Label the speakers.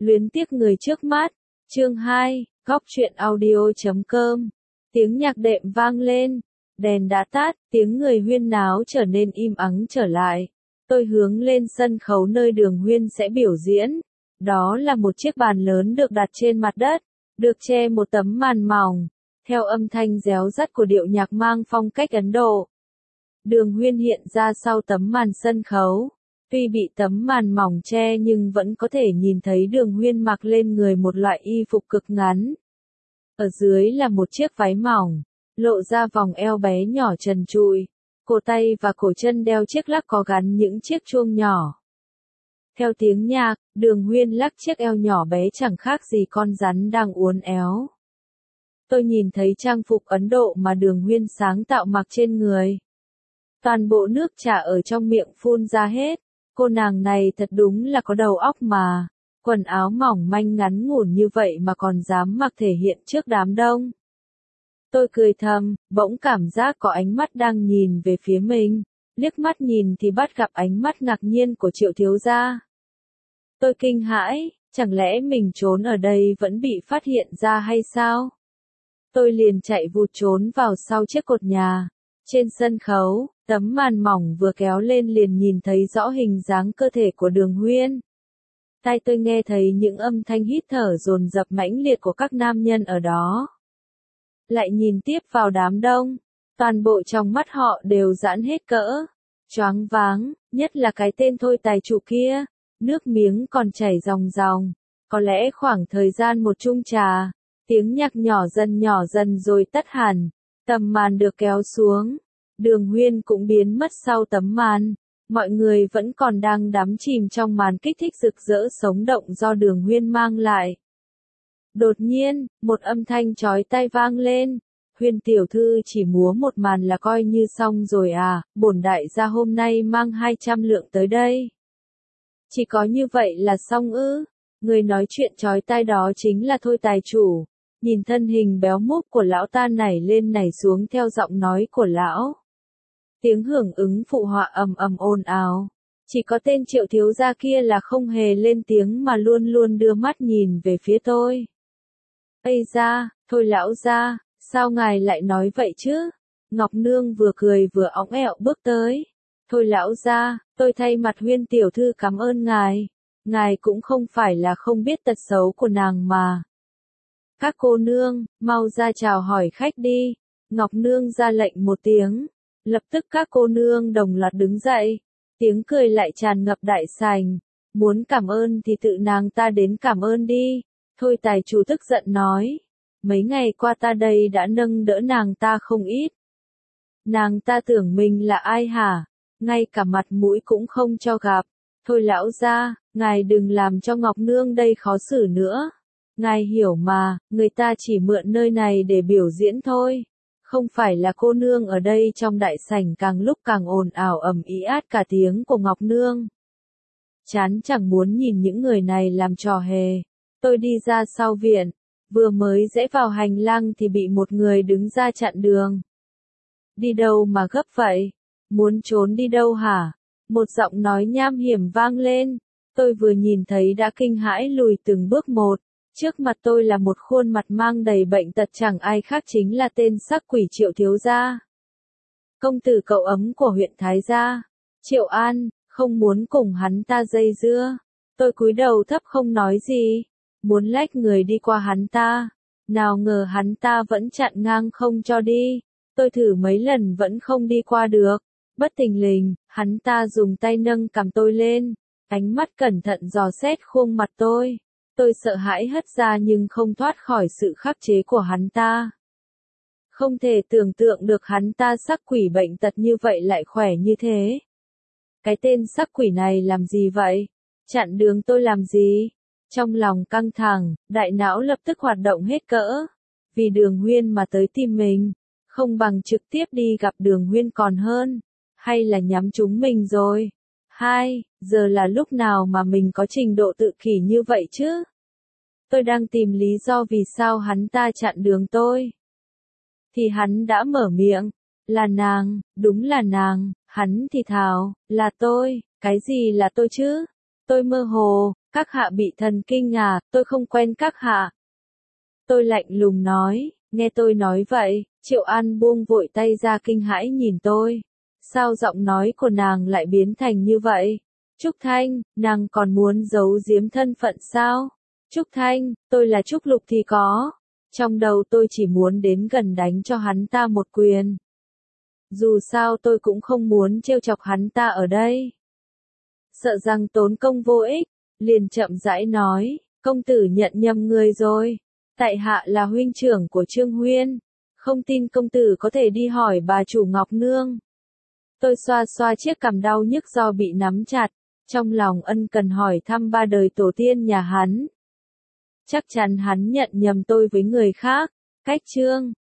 Speaker 1: Luyến tiếc người trước mắt. Chương 2, Góc truyện audio.com. Tiếng nhạc đệm vang lên, đèn đã tắt, tiếng người huyên náo trở nên im ắng trở lại. Tôi hướng lên sân khấu nơi Đường Huyên sẽ biểu diễn. Đó là một chiếc bàn lớn được đặt trên mặt đất, được che một tấm màn mỏng, theo âm thanh réo rắt của điệu nhạc mang phong cách Ấn Độ. Đường Huyên hiện ra sau tấm màn sân khấu. Tuy bị tấm màn mỏng che nhưng vẫn có thể nhìn thấy Đường Huyên mặc lên người một loại y phục cực ngắn. Ở dưới là một chiếc váy mỏng, lộ ra vòng eo bé nhỏ trần trụi, cổ tay và cổ chân đeo chiếc lắc có gắn những chiếc chuông nhỏ. Theo tiếng nhạc, Đường Huyên lắc chiếc eo nhỏ bé chẳng khác gì con rắn đang uốn éo. Tôi nhìn thấy trang phục Ấn Độ mà Đường Huyên sáng tạo mặc trên người. Toàn bộ nước trà ở trong miệng phun ra hết. Cô nàng này thật đúng là có đầu óc mà. Quần áo mỏng manh ngắn ngủn như vậy mà còn dám mặc thể hiện trước đám đông. Tôi cười thầm, bỗng cảm giác có ánh mắt đang nhìn về phía mình. Liếc mắt nhìn thì bắt gặp ánh mắt ngạc nhiên của Triệu thiếu gia. Tôi kinh hãi, chẳng lẽ mình trốn ở đây vẫn bị phát hiện ra hay sao? Tôi liền chạy vụt trốn vào sau chiếc cột nhà. Trên sân khấu, tấm màn mỏng vừa kéo lên liền nhìn thấy rõ hình dáng cơ thể của Đường Huyên. Tai tôi nghe thấy những âm thanh hít thở dồn dập mãnh liệt của các nam nhân ở đó. Lại nhìn tiếp vào đám đông, toàn bộ trong mắt họ đều giãn hết cỡ, choáng váng, nhất là cái tên Thôi tài chủ kia, nước miếng còn chảy ròng ròng. Có lẽ khoảng thời gian một chung trà, tiếng nhạc nhỏ dần rồi tắt hẳn, tấm màn được kéo xuống. Đường Huyên cũng biến mất sau tấm màn, mọi người vẫn còn đang đắm chìm trong màn kích thích rực rỡ sống động do Đường Huyên mang lại. Đột nhiên, một âm thanh chói tai vang lên, Huyên tiểu thư chỉ múa một màn là coi như xong rồi à, bổn đại gia hôm nay mang 200 lượng tới đây. Chỉ có như vậy là xong ư? Người nói chuyện chói tai đó chính là Thôi tài chủ. Nhìn thân hình béo múp của lão ta nảy lên nảy xuống theo giọng nói của lão. Tiếng hưởng ứng phụ họa ầm ầm ồn ào. Chỉ có tên Triệu thiếu gia kia là không hề lên tiếng mà luôn luôn đưa mắt nhìn về phía tôi. Ây da, Thôi lão gia, sao ngài lại nói vậy chứ? Ngọc Nương vừa cười vừa óng ẹo bước tới. Thôi lão gia, tôi thay mặt Huyên tiểu thư cảm ơn ngài. Ngài cũng không phải là không biết tật xấu của nàng mà. Các cô nương, mau ra chào hỏi khách đi. Ngọc Nương ra lệnh một tiếng. Lập tức các cô nương đồng loạt đứng dậy. Tiếng cười lại tràn ngập đại sảnh. Muốn cảm ơn thì tự nàng ta đến cảm ơn đi. Thôi tài chủ tức giận nói. Mấy ngày qua ta đây đã nâng đỡ nàng ta không ít. Nàng ta tưởng mình là ai hả? Ngay cả mặt mũi cũng không cho gặp. Thôi lão gia, ngài đừng làm cho Ngọc Nương đây khó xử nữa. Ngài hiểu mà, người ta chỉ mượn nơi này để biểu diễn thôi. Không phải là cô nương ở đây trong đại sảnh càng lúc càng ồn ào ầm ĩ át cả tiếng của Ngọc Nương. Chán chẳng muốn nhìn những người này làm trò hề. Tôi đi ra sau viện, vừa mới rẽ vào hành lang thì bị một người đứng ra chặn đường. Đi đâu mà gấp vậy? Muốn trốn đi đâu hả? Một giọng nói nham hiểm vang lên. Tôi vừa nhìn thấy đã kinh hãi lùi từng bước một. Trước mặt tôi là một khuôn mặt mang đầy bệnh tật chẳng ai khác chính là tên sắc quỷ Triệu thiếu gia. Công tử cậu ấm của huyện Thái Gia. Triệu An, không muốn cùng hắn ta dây dưa. Tôi cúi đầu thấp không nói gì. Muốn lách người đi qua hắn ta. Nào ngờ hắn ta vẫn chặn ngang không cho đi. Tôi thử mấy lần vẫn không đi qua được. Bất thình lình, hắn ta dùng tay nâng cằm tôi lên. Ánh mắt cẩn thận dò xét khuôn mặt tôi. Tôi sợ hãi hất ra nhưng không thoát khỏi sự khắc chế của hắn ta. Không thể tưởng tượng được hắn ta sắc quỷ bệnh tật như vậy lại khỏe như thế. Cái tên sắc quỷ này làm gì vậy? Chặn đường tôi làm gì? Trong lòng căng thẳng, đại não lập tức hoạt động hết cỡ. Vì Đường Huyên mà tới tìm mình, không bằng trực tiếp đi gặp Đường Huyên còn hơn. Hay là nhắm trúng mình rồi? Giờ là lúc nào mà mình có trình độ tự kỷ như vậy chứ? Tôi đang tìm lý do vì sao hắn ta chặn đường tôi. Thì hắn đã mở miệng. Là nàng, đúng là nàng, hắn thì thào, là tôi, cái gì là tôi chứ? Tôi mơ hồ, Các hạ bị thần kinh à, tôi không quen các hạ. Tôi lạnh lùng nói, nghe tôi nói vậy, Triệu An buông vội tay ra kinh hãi nhìn tôi. Sao giọng nói của nàng lại biến thành như vậy? Trúc Thanh, nàng còn muốn giấu giếm thân phận sao? Trúc Thanh, tôi là Trúc Lục thì có. Trong đầu tôi chỉ muốn đến gần đánh cho hắn ta một quyền. Dù sao tôi cũng không muốn trêu chọc hắn ta ở đây. Sợ rằng tốn công vô ích, liền chậm rãi nói, công tử nhận nhầm người rồi. Tại hạ là huynh trưởng của Trương Huyên. Không tin công tử có thể đi hỏi bà chủ Ngọc Nương. Tôi xoa xoa chiếc cằm đau nhức do bị nắm chặt, trong lòng ân cần hỏi thăm ba đời tổ tiên nhà hắn. Chắc chắn hắn nhận nhầm tôi với người khác. Cách Trương